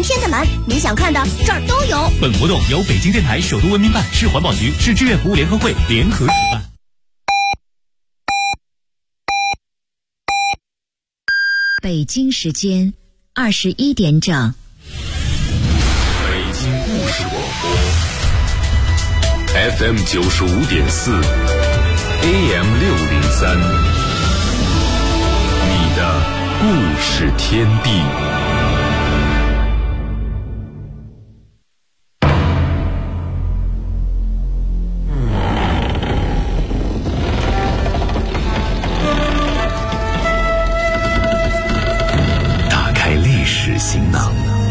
天的蓝，你想看的这儿都有。 本活动由北京电台首都文明办、市环保局、市志愿服务联合会联合主办。 北京时间21点整。 北京故事广播 FM 95.4 AM 603，你的故事天地。打开历史行囊，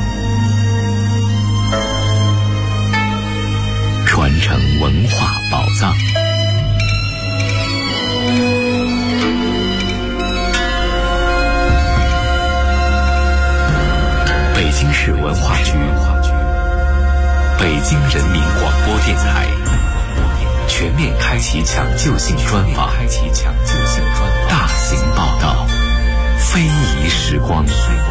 传承文化宝藏。北京市文化局、北京人民广播电台全面开启抢救性专访，大型报道，非遗时光。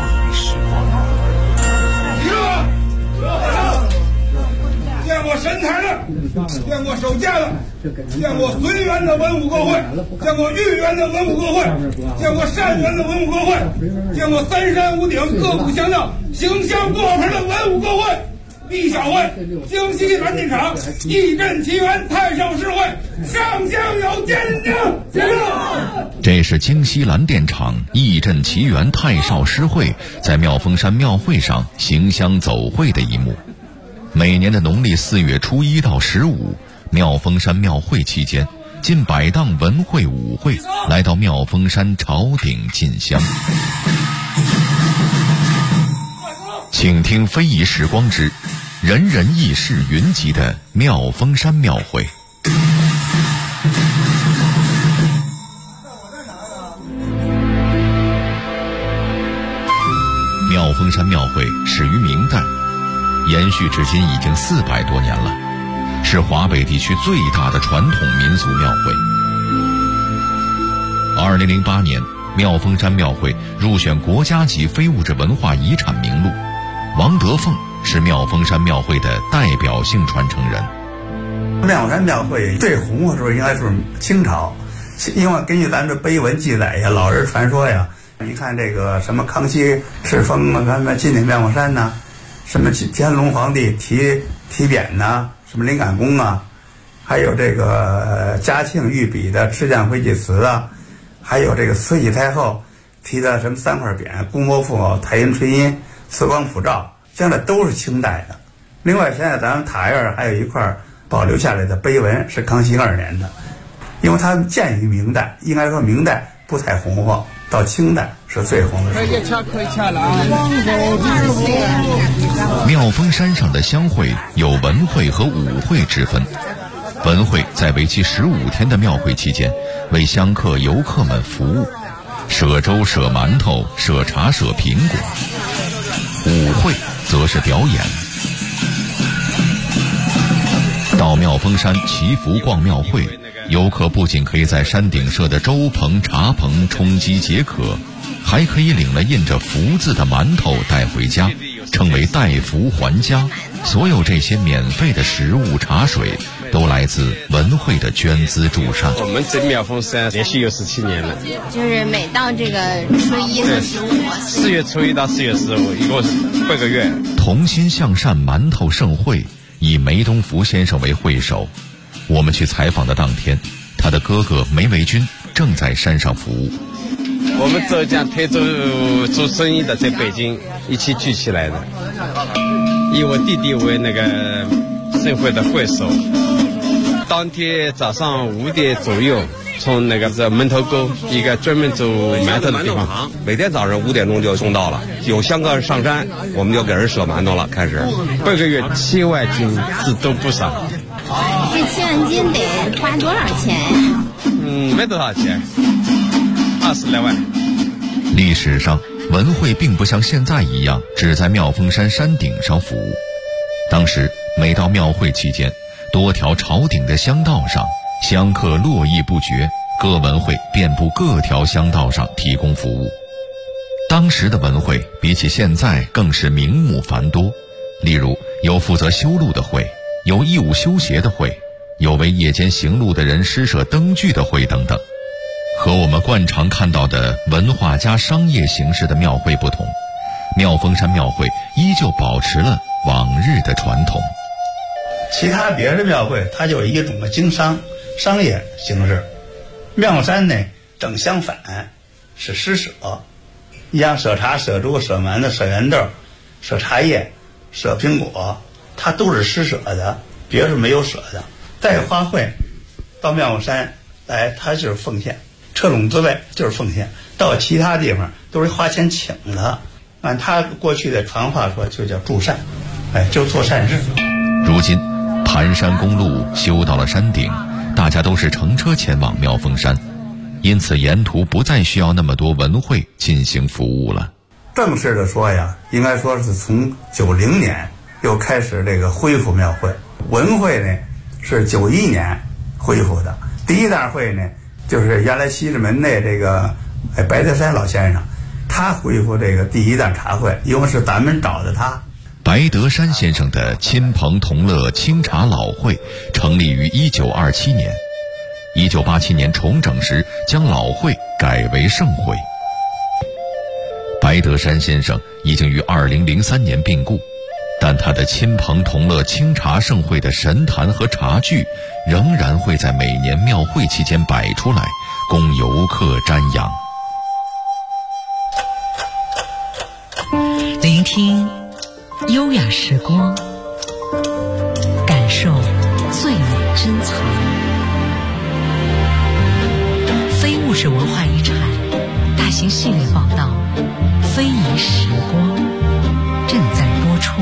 见过神台的，见过守驾的，见过随园的文武各会，见过御园的文武各会，见过善园的文武各会，见过三山五鼎各股香料形象过盆的文武各会。立小会，京西蓝电厂义镇奇缘太少诗会，上将有见证。 这是京西蓝电厂义镇奇缘太少诗会在妙峰山庙会上行香走会的一幕。每年的农历4月初1到15，妙峰山庙会期间，近100档文会武会来到妙峰山朝顶进香。请听非遗时光之人人义士云集的妙峰山庙会。妙峰山庙会始于明代，延续至今已经400多年了，是华北地区最大的传统民俗庙会。2008年，妙峰山庙会入选国家级非物质文化遗产名录，王德凤是妙峰山庙会的代表性传承人。 妙峰山庙会最红的时候应该是清朝，因为根据咱这碑文记载呀、老人传说呀，你看这个什么康熙敕封啊，什么进顶妙峰山呐、什么乾隆皇帝提匾呐、什么灵感宫啊，还有这个嘉庆御笔的赤将回祭词啊，还有这个慈禧太后提的什么3块匾，公伯父、太阴垂阴、慈光普照，现在都是清代的。另外，现在咱们塔院还有一块保留下来的碑文是康熙2年的，因为它建于明代，应该说明代不太红火，到清代是最红的时候。 妙峰山上的香会有文会和武会之分。文会在为期15天的庙会期间，为香客游客们服务，舍粥、舍馒头、舍茶、舍苹果。武会则是表演。到妙峰山祈福逛庙会，游客不仅可以在山顶设的粥棚、茶棚充饥解渴，还可以领了印着福字的馒头带回家，称为带福还家。所有这些免费的食物、茶水都来自文会的捐资助善。 我们这妙峰山连续有17年了， 就是每到这个初1和15，4 月初1到4月15，一共8个月。 同心向善馒头盛会以梅东福先生为会首。我们去采访的当天，他的哥哥梅维军正在山上服务。 我们浙江推做生意的在北京一起聚起来的，以我弟弟为那个盛会的会首。当天早上5点左右，从那个门头沟一个专门做馒头的地方， 每天早上5点钟就送到了。有香客上山，我们就给人舍馒头了。开始 8个月7万斤，字都不少。 这7万斤得花多少钱呀？ 没多少钱，20来万。 历史上，文会并不像现在一样只在妙峰山山顶上服务。当时每到庙会期间，多条朝顶的香道上，香客络绎不绝，各文会遍布各条香道上提供服务。 当时的文会比起现在更是名目繁多，例如有负责修路的会，有义务修鞋的会，有为夜间行路的人施设灯具的会等等。和我们惯常看到的文化加商业形式的庙会不同，妙峰山庙会依旧保持了往日的传统。 其他别的庙会它就一种的经商业形式，妙山呢正相反，是施舍。你像舍茶、舍猪、舍馒头、舍圆豆、舍茶叶、舍苹果，它都是施舍的，别是没有舍的。带花卉到妙山来，它就是奉献，车拢滋味就是奉献。到其他地方都是花钱请的，按他过去的传话说，就叫助善，就做善事。 如今盘山公路修到了山顶，大家都是乘车前往妙峰山，因此沿途不再需要那么多文会进行服务了。 正式的说呀，应该说是从90年又开始这个恢复庙会。文会呢是91年恢复的，第一大会呢就是原来西直门内这个白德山老先生，他恢复这个第一档茶会，因为是咱们找的他。 白德山先生的亲朋同乐清茶老会成立于1927年，1987年重整时将老会改为盛会。白德山先生已经于2003年病故，但他的亲朋同乐清茶盛会的神坛和茶具仍然会在每年庙会期间摆出来，供游客瞻仰。 聆听优雅时光，感受最美珍藏。非物质文化遗产大型系列报道《非遗时光》正在播出。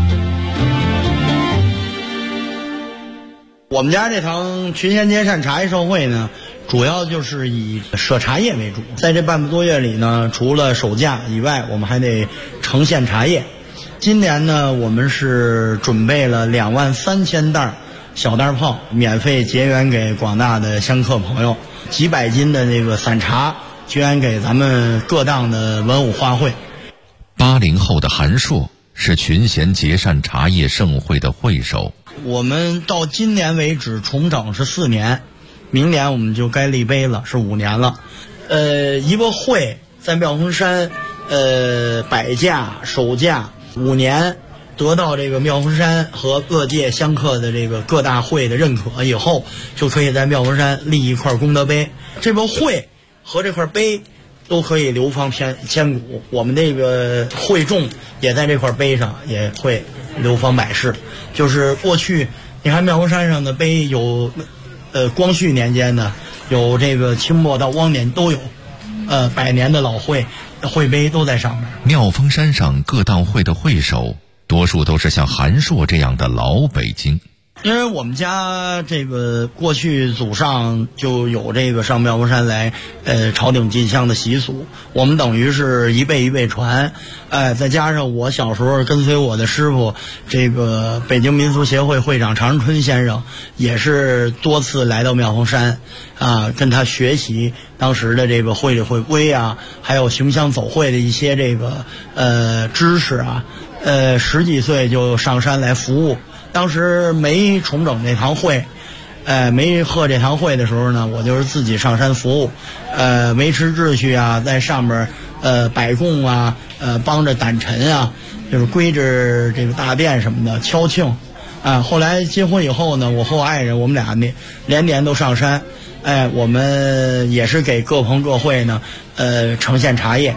我们家这堂群贤结善茶艺盛会呢，主要就是以舍茶叶为主。在这半个多月里呢，除了手架以外，我们还得呈现茶叶。今年呢，我们是准备了23000袋小袋泡，免费结缘给广大的香客朋友，几百斤的这个散茶结缘给咱们各档的文武花卉。 80后的韩硕是群贤结善茶叶盛会的会首。 我们到今年为止重整是4年，明年我们就该立碑了，是5年了。一个会在妙峰山，摆架首架5年，得到这个妙峰山和各界香客的这个各大会的认可以后，就可以在妙峰山立一块功德碑。这个会和这块碑都可以流芳千古，我们这个会众也在这块碑上也会流芳百世。就是过去你看妙峰山上的碑有光绪年间的，有这个清末到汪年都有，100年的老会碑都在上面。 妙峰山上各档会的会首多数都是像韩硕这样的老北京。 因为我们家这个过去祖上就有这个上妙峰山来朝顶进香的习俗，我们等于是一辈一辈传。再加上我小时候跟随我的师傅，这个北京民俗协会会长常春先生也是多次来到妙峰山跟他学习当时的这个会里会规啊，还有行香走会的一些这个知识啊。10几岁就上山来服务。当时没重整这堂会，没贺这堂会的时候呢，我就是自己上山服务，维持秩序啊，在上面摆供啊，帮着掸尘啊，就是归置这个大殿什么的，敲磬。后来结婚以后呢，我和我爱人我们俩连年都上山，我们也是给各棚各会呢，呈现茶叶。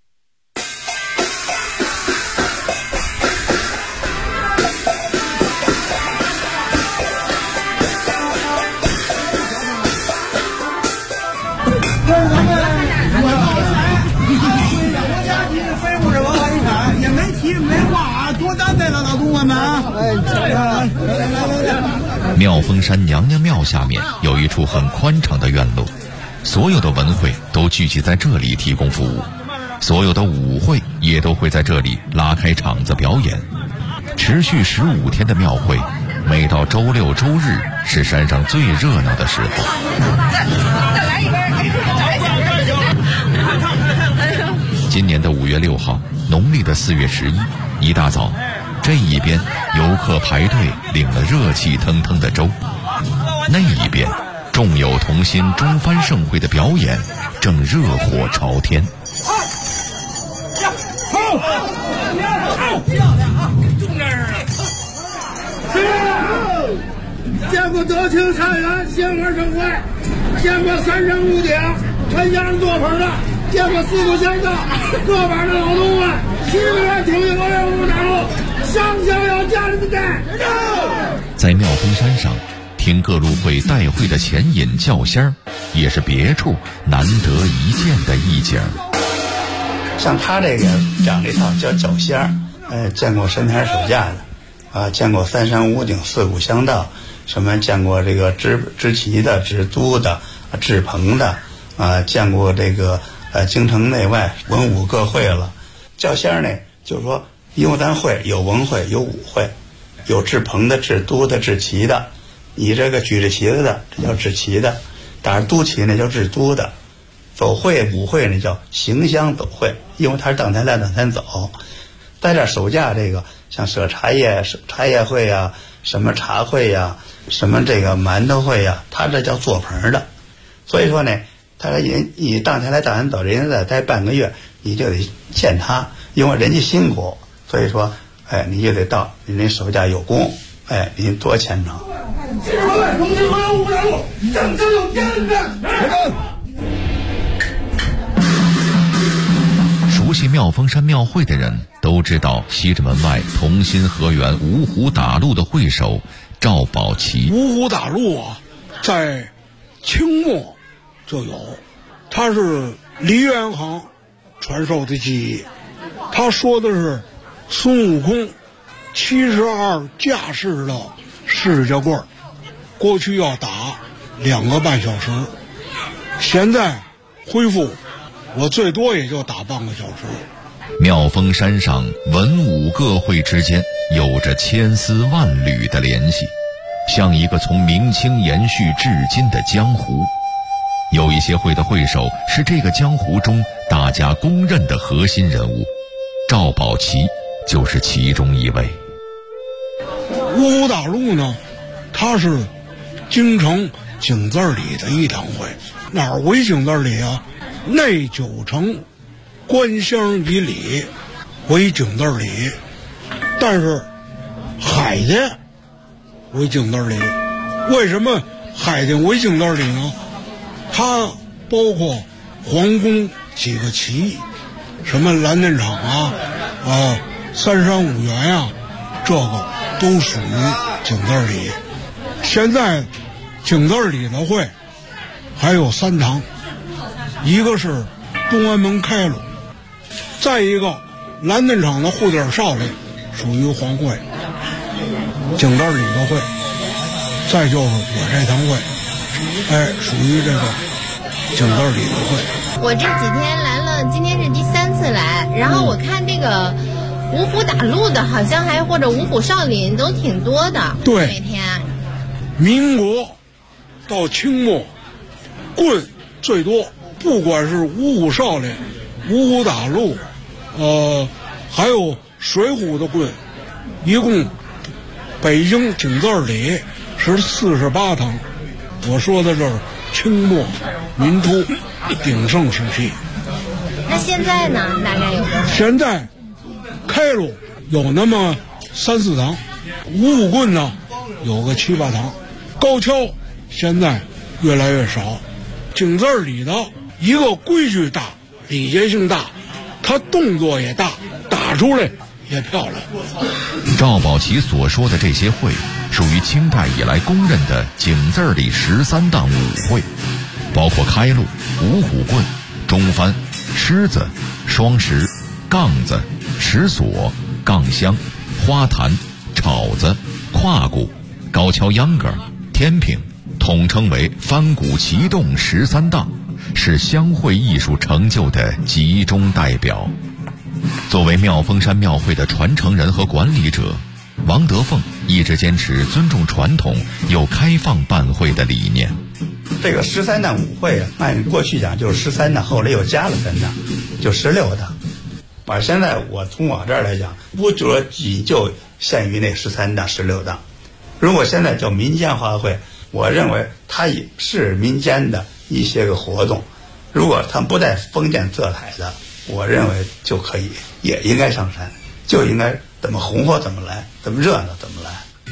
妙峰山娘娘庙下面有一处很宽敞的院落，所有的文会都聚集在这里提供服务，所有的舞会也都会在这里拉开场子表演。持续15天的庙会，每到周6周日是山上最热闹的时候。 今年的5月6号，农历的4月11，一大早，这一边游客排队领了热气腾腾的粥，那一边众有同心中番盛会的表演正热火朝天。 见过德清菜园鲜花盛会，见过三山五顶全家人做盆的，见过四股香道各板的老东们7个人挺一个人五大路，上香要家人的带。 在妙峰山上听各路会带会的前引叫仙儿，也是别处难得一见的一景。 像他这个讲这套叫叫仙儿，见过神坛手架的，见过三山五顶四股香道，什么见过这个支旗的、支都的、制棚的，见过这个京城内外文武各会了。叫仙儿呢，就是说，因为咱会有文会有武会，有制棚的、制都的、制旗的。你这个举着旗子的，这叫制旗的；打着都旗呢，叫制都的。走会武会呢，叫行香走会，因为它是当天来当天走。在这手架这个，像舍茶叶会呀，什么茶会呀，什么这个馒头会呀，他这叫做盆的。所以说呢，他你当天来当天走，人家再待半个月，你就得见他，因为人家辛苦，所以说，你就得到，你那手架有功，您多虔诚。 熟悉妙峰山庙会的人都知道，西直门外同心河源五虎打路的会首赵宝奇。 五虎打路啊，在清末就有，他是梨园行传授的技艺。他说的是孙悟空72架势的释迦棍，过去要打2个半小时，现在恢复我最多也就打半个小时。 妙峰山上文武各会之间有着千丝万缕的联系，像一个从明清延续至今的江湖。有一些会的会首是这个江湖中大家公认的核心人物，赵宝奇就是其中一位。 五虎打路呢，它是京城井字里的一堂会。哪儿为井字里啊？内9城官乡以里为井字里，但是海淀为井字里。为什么海淀为井字里呢？它包括皇宫几个旗，什么蓝靛厂三山五园呀，这个都属于井字里。现在井字里的会还有3堂，一个是东安门开路，再一个蓝靛厂的护点少林属于皇会，井字里的会，再就是我这堂会，属于这个井字里的会。 我这几天来了，今天是第3次来，然后我看这个五虎打路的好像还或者五虎少林都挺多的。 对， 每天民国到清末棍最多，不管是五虎少林、五虎打路，还有水浒的棍，一共北京井字里是48堂。我说的是清末民初鼎盛时期。 那现在呢？大概有多少？ 现在开路有那么3、4堂，五虎棍呢有个7、8堂，高跷现在越来越少。井字里的一个规矩大，礼节性大，他动作也大，打出来也漂亮。 赵宝奇所说的这些会，属于清代以来公认的井字里13档武会，包括开路、五虎棍、中翻、狮子、双石、杠子、石锁、杠香、花坛、炒子、胯鼓、高跷秧歌、天平，统称为翻鼓齐动13档，是乡会艺术成就的集中代表。作为妙峰山庙会的传承人和管理者，王德凤一直坚持尊重传统又开放办会的理念。 这个13档武会按过去讲就是13档，后来又加了3档，就16档。 而现在我从我这儿来讲，不就限于那13档、16档。如果现在叫民间花卉，我认为它也是民间的一些个活动。如果它不带封建色彩的，我认为就可以，也应该上山，就应该怎么红火怎么来，怎么热闹怎么来。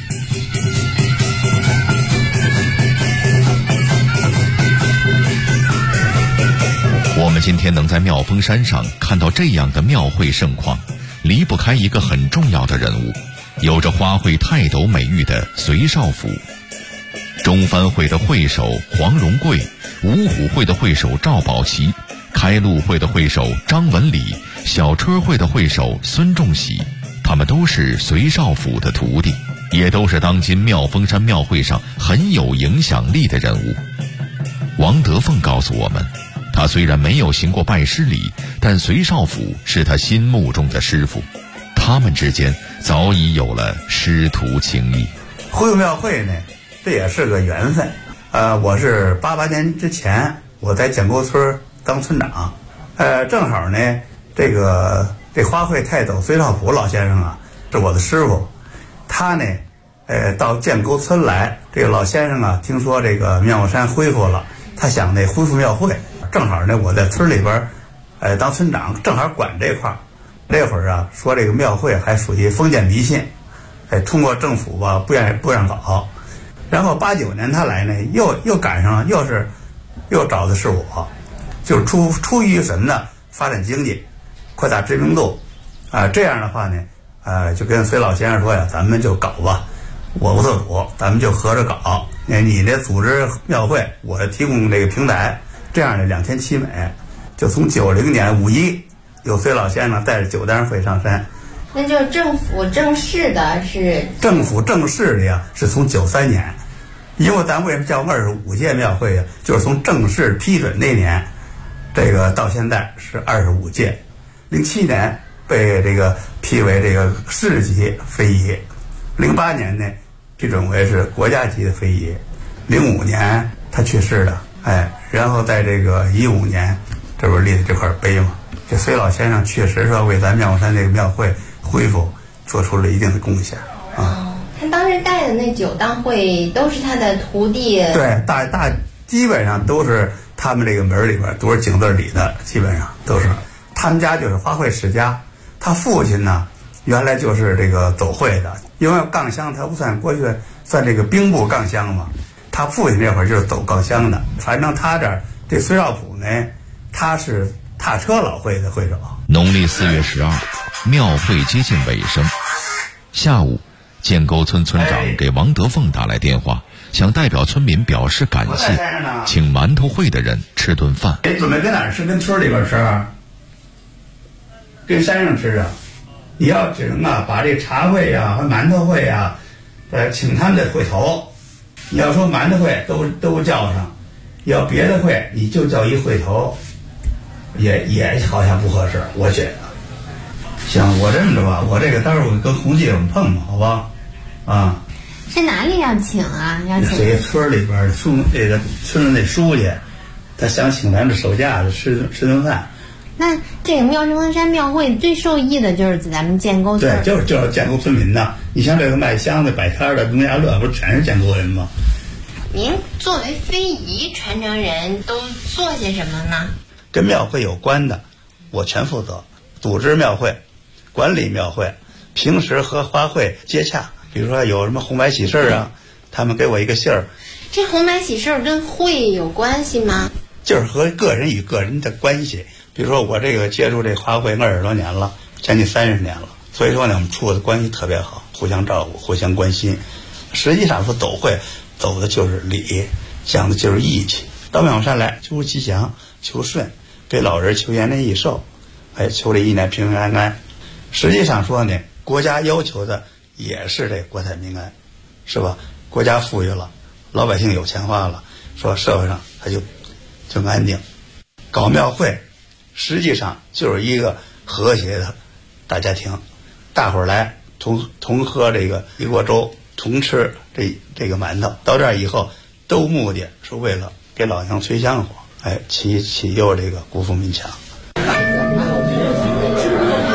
我们今天能在妙峰山上看到这样的庙会盛况，离不开一个很重要的人物，有着花卉泰斗美誉的隋少府。中藩会的会首黄荣贵，五虎会的会首赵宝奇，开路会的会首张文礼，小车会的会首孙仲喜，他们都是隋少府的徒弟，也都是当今妙峰山庙会上很有影响力的人物。王德凤告诉我们，他虽然没有行过拜师礼，但隋少府是他心目中的师傅，他们之间早已有了师徒情谊。 恢复庙会呢，这也是个缘分。我是88年之前我在建沟村当村长，正好呢，这花卉泰斗隋少府老先生啊是我的师傅，他呢，到建沟村来，这个老先生啊听说这个妙山恢复了，他想恢复庙会。正好呢，我在村里边，当村长，正好管这块儿。那会儿啊，说这个庙会还属于封建迷信，通过政府吧不让搞。然后89年他来呢，又赶上了，又找的是我，就出于什么呢？发展经济，扩大知名度，这样的话呢，就跟隋老先生说呀，咱们就搞吧，我不做主，咱们就合着搞。你这组织庙会，我提供这个平台。这样的2全其美，就从90年5一，有隋老先生带着9单会上山。 那就是政府正式的是？ 政府正式的呀，是从93年，因为咱为什么叫25届庙会呀？就是从正式批准那年，这个到现在是25届。07年被这个批为这个市级非遗，08年呢批准为是国家级的非遗，05年他去世的。然后在这个15年，这不是立的这块碑吗？这隋老先生确实说为咱妙峰山这个庙会恢复做出了一定的贡献啊。 他当时带的那9档会都是他的徒弟。 对，基本上都是他们这个门里边都是井字里的，基本上都是。他们家就是花卉世家，他父亲呢原来就是这个走会的，因为杠乡他不算过去算这个兵部杠乡嘛。他父亲那会儿就是走杠乡的，反正他这隋少府呢，他是踏车老会的会首。 农历4月12，庙会接近尾声。下午，建沟村村长给王德凤打来电话，想代表村民表示感谢，请馒头会的人吃顿饭。 准备跟哪儿吃？跟村里边吃啊？跟山上吃啊？你要只能把这茶会呀和馒头会呀，请他们的会头。你要说馒头会都叫上，要别的会你就叫一会头，也好像不合适，我觉得。行，我这么着吧，我这个待会儿我跟洪记我们碰碰，好吧？啊。 是哪里要请啊？要请这村里边这个村那书记，他想请咱们手架子吃顿饭。 那这个妙峰山庙会最受益的就是咱们建沟村。 对，就是建沟村民呐。你像这个卖香的、摆摊的、农家乐，不是全是建沟人吗？ 您作为非遗传承人，都做些什么呢？ 跟庙会有关的，我全负责。组织庙会，管理庙会，平时和花卉接洽。比如说有什么红白喜事啊，他们给我一个信儿。 这红白喜事跟会有关系吗？ 就是和个人与个人的关系。比如说我这个接触这花卉20多年了，将近30年了，所以说呢，我们处的关系特别好，互相照顾，互相关心。实际上说走会，走的就是礼，讲的就是义气。到妙峰山来求吉祥、求顺，给老人求延年益寿，还求这一年平平安安。实际上说呢，国家要求的也是这国泰民安，是吧？国家富裕了，老百姓有钱花了，说社会上他就安定。搞庙会实际上就是一个和谐的大家庭，大伙儿来同喝这个一锅粥，同吃这个馒头。到这儿以后，都目的是为了给老娘吹香火，启佑这个国富民强。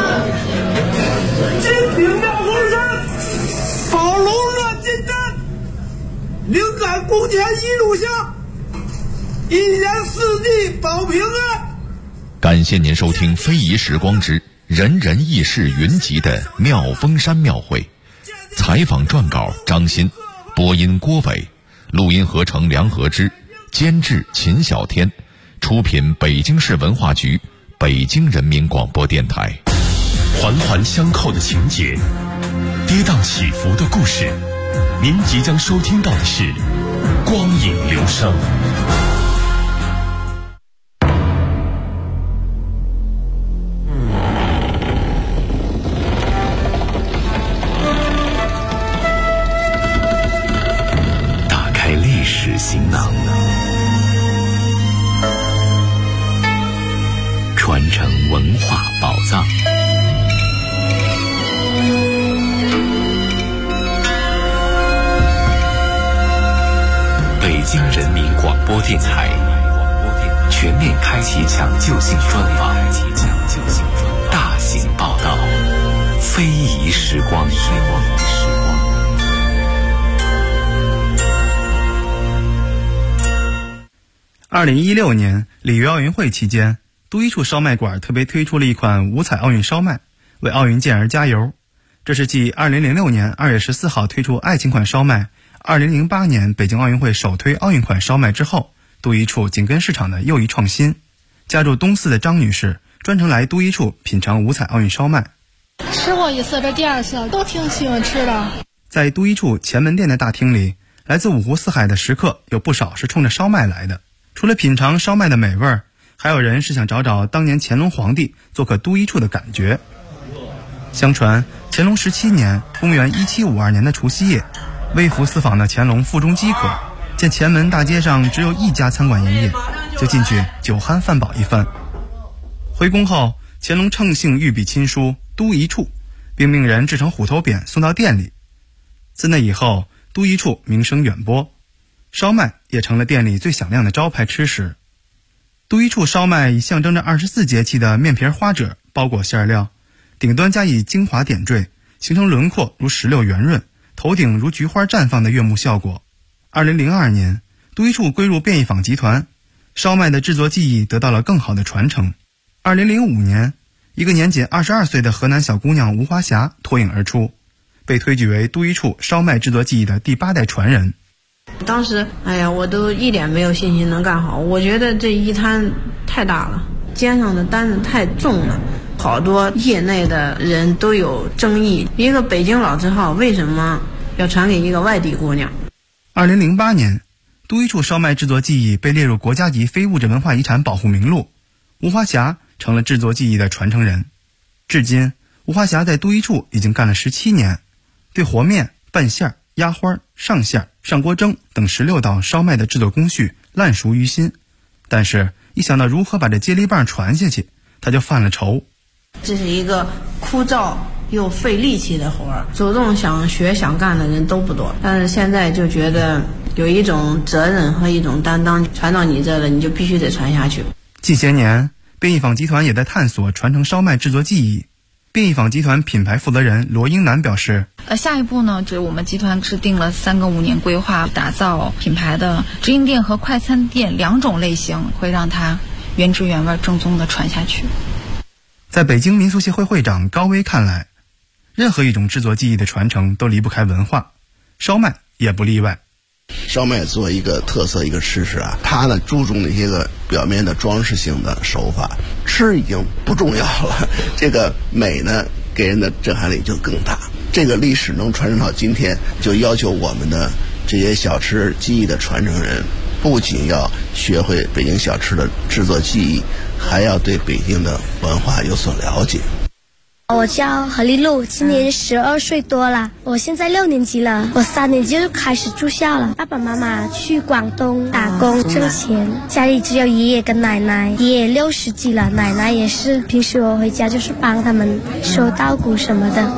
天一路向，一年四季保平安。 感谢您收听《非遗时光之人人轶事云集》的妙峰山庙会。采访撰稿张鑫，播音郭伟，录音合成梁和之，监制秦小天，出品北京市文化局、北京人民广播电台。 环环相扣的情节，跌宕起伏的故事，您即将收听到的是光影流声。打开历史行囊，传承文化宝藏。北京人民广播电台全面开启抢救性专访，大型报道，非遗时光。 2016年里约奥运会期间，都一处烧麦馆特别推出了一款五彩奥运烧麦，为奥运健儿加油。这是继2006年2月14号推出爱情款烧麦，2008年北京奥运会首推奥运款烧麦之后，都一处紧跟市场的又一创新。家住东四的张女士专程来都一处品尝五彩奥运烧麦。 吃过一次，这第二次都挺喜欢吃的。 在都一处前门店的大厅里，来自五湖四海的食客有不少是冲着烧麦来的。除了品尝烧麦的美味，还有人是想找找当年乾隆皇帝做客都一处的感觉。相传乾隆17年公元1752年的除夕夜，微服私访的乾隆腹中饥渴，见前门大街上只有一家餐馆营业，就进去酒酣饭饱一番。回宫后，乾隆乘兴御笔亲书都一处，并命人制成虎头匾送到店里。自那以后，都一处名声远播，烧麦也成了店里最响亮的招牌吃食。都一处烧麦以象征着24节气的面皮花褶包裹馅料，顶端加以精华点缀，形成轮廓如石榴圆润，头顶如菊花绽放的悦目效果。2002年，都一处归入便宜坊集团，烧麦的制作技艺得到了更好的传承。2005年，一个年仅22岁的河南小姑娘吴华霞脱颖而出，被推举为都一处烧麦制作技艺的第8代传人。 当时我都一点没有信心能干好，我觉得这一摊太大了，肩上的担子太重了，好多业内的人都有争议，一个北京老字号为什么要传给一个外地姑娘。 2008年，都一处烧麦制作技艺被列入国家级非物质文化遗产保护名录，吴华霞成了制作技艺的传承人。至今，吴华霞在都一处已经干了17年，对和面、拌馅、压花、上馅、上锅蒸等16道烧麦的制作工序烂熟于心，但是一想到如何把这接力棒传下去，他就犯了愁。 这是一个枯燥又费力气的活儿，主动想学想干的人都不多，但是现在就觉得有一种责任和一种担当，传到你这了，你就必须得传下去。 近些年，便宜坊集团也在探索传承烧麦制作技艺。便宜坊集团品牌负责人罗英南表示， 下一步呢，就是我们集团制定了3个5年规划，打造品牌的直营店和快餐店2种类型，会让它原汁原味正宗的传下去。 在北京民俗协会会长高威看来，任何一种制作技艺的传承都离不开文化，烧麦也不例外。 烧麦作为一个特色一个吃食它呢注重那些个表面的装饰性的手法，吃已经不重要了，这个美呢给人的震撼力就更大。这个历史能传承到今天，就要求我们的这些小吃技艺的传承人，不仅要学会北京小吃的制作技艺，还要对北京的文化有所了解。 我叫何丽露，今年12岁多了，我现在6年级了，我3年级就开始住校了。爸爸妈妈去广东打工挣钱，家里只有爷爷跟奶奶，爷爷60几了，奶奶也是，平时我回家就是帮他们收稻谷什么的。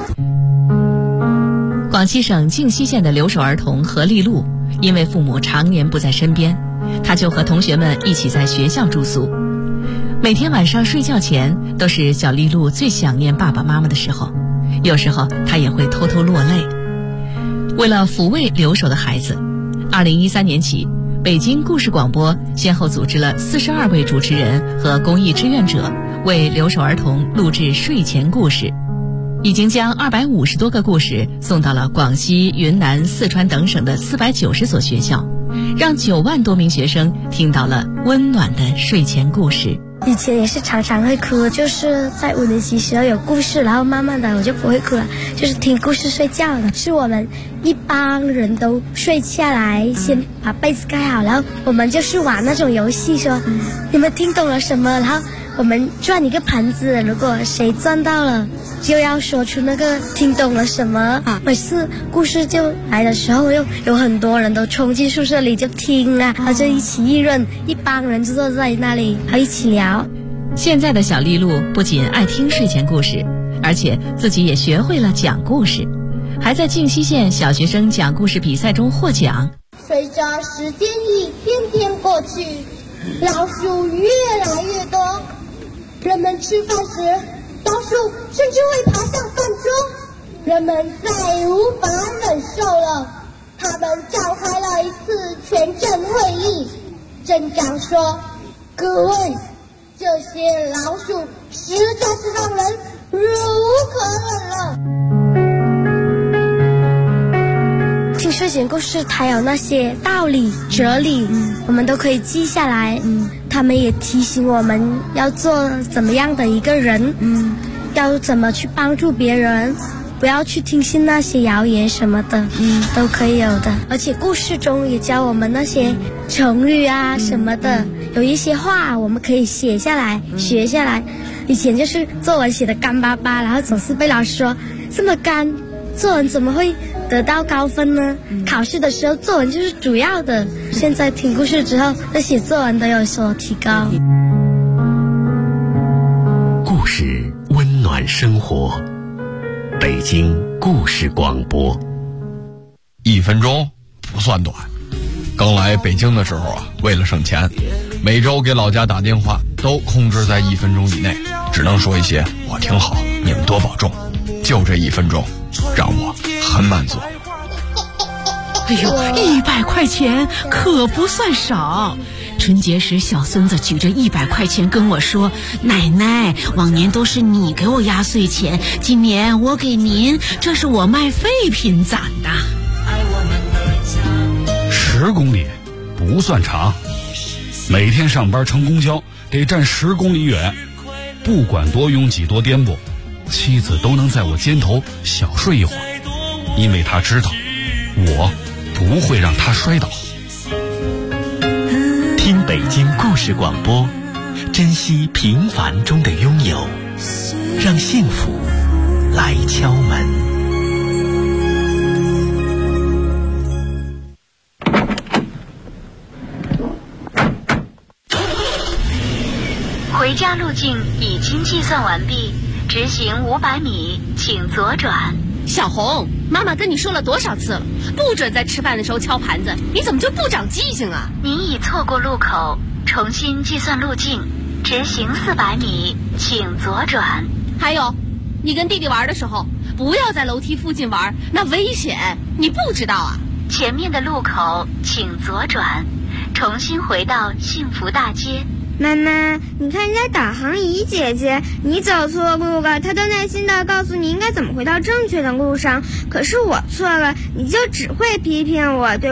广西省靖西县的留守儿童何丽露，因为父母常年不在身边，她就和同学们一起在学校住宿。每天晚上睡觉前，都是小丽露最想念爸爸妈妈的时候，有时候她也会偷偷落泪。为了抚慰留守的孩子， 2013年起，北京故事广播先后组织了42位主持人和公益志愿者为留守儿童录制睡前故事，已经将250多个故事送到了广西、云南、四川等省的490所学校，让9万多名学生听到了温暖的睡前故事。 以前也是常常会哭，就是在5年级时候有故事，然后慢慢的我就不会哭了，就是听故事睡觉了。是我们一帮人都睡下来，先把被子盖好，然后我们就是玩那种游戏，说你们听懂了什么，然后我们转一个盘子，如果谁转到了就要说出那个听懂了什么。每次故事就来的时候，又有很多人都冲进宿舍里就听啊，然后就一起议论，一帮人就坐在那里还一起聊。 现在的小丽露不仅爱听睡前故事，而且自己也学会了讲故事，还在靖西县小学生讲故事比赛中获奖。 随着时间一天天过去，老鼠越来越多，人们吃饭时老鼠甚至会爬上饭桌，人们再无法忍受了，他们召开了一次全镇会议。镇长说：“各位，这些老鼠实在是让人忍无可忍了。” 听睡前故事，它有那些道理、哲理，我们都可以记下来。他们也提醒我们要做怎么样的一个人，要怎么去帮助别人，不要去听信那些谣言什么的，都可以有的。而且故事中也教我们那些成语啊什么的，有一些话我们可以写下来、学下来。以前就是作文写的干巴巴，然后总是被老师说这么干，作文怎么会得到高分呢？考试的时候作文就是主要的。现在听故事之后，那写作文都有所提高。 故事温暖生活，北京故事广播。 1分钟不算短。刚来北京的时候啊，为了省钱，每周给老家打电话都控制在1分钟以内，只能说一些我挺好，你们多保重。就这1分钟，让我很满足。 哎呦，100块钱可不算少。春节时，小孙子举着100块钱跟我说：“奶奶，往年都是你给我压岁钱，今年我给您，这是我卖废品攒的。 ”10公里不算长，每天上班乘公交得站10公里远，不管多拥挤多颠簸，妻子都能在我肩头小睡一会儿，因为她知道我不会让她摔倒。 听北京故事广播，珍惜平凡中的拥有，让幸福来敲门。 回家路径已经计算完毕，直行500米，请左转。 小红，妈妈跟你说了多少次了，不准在吃饭的时候敲盘子，你怎么就不长记性啊？ 您已错过路口，重新计算路径，直行400米，请左转。 还有，你跟弟弟玩的时候，不要在楼梯附近玩，那危险，你不知道啊？ 前面的路口请左转，重新回到幸福大街。 妈妈，你看人家导航仪姐姐，你走错路了，她都耐心地告诉你应该怎么回到正确的路上。可是我错了，你就只会批评我，对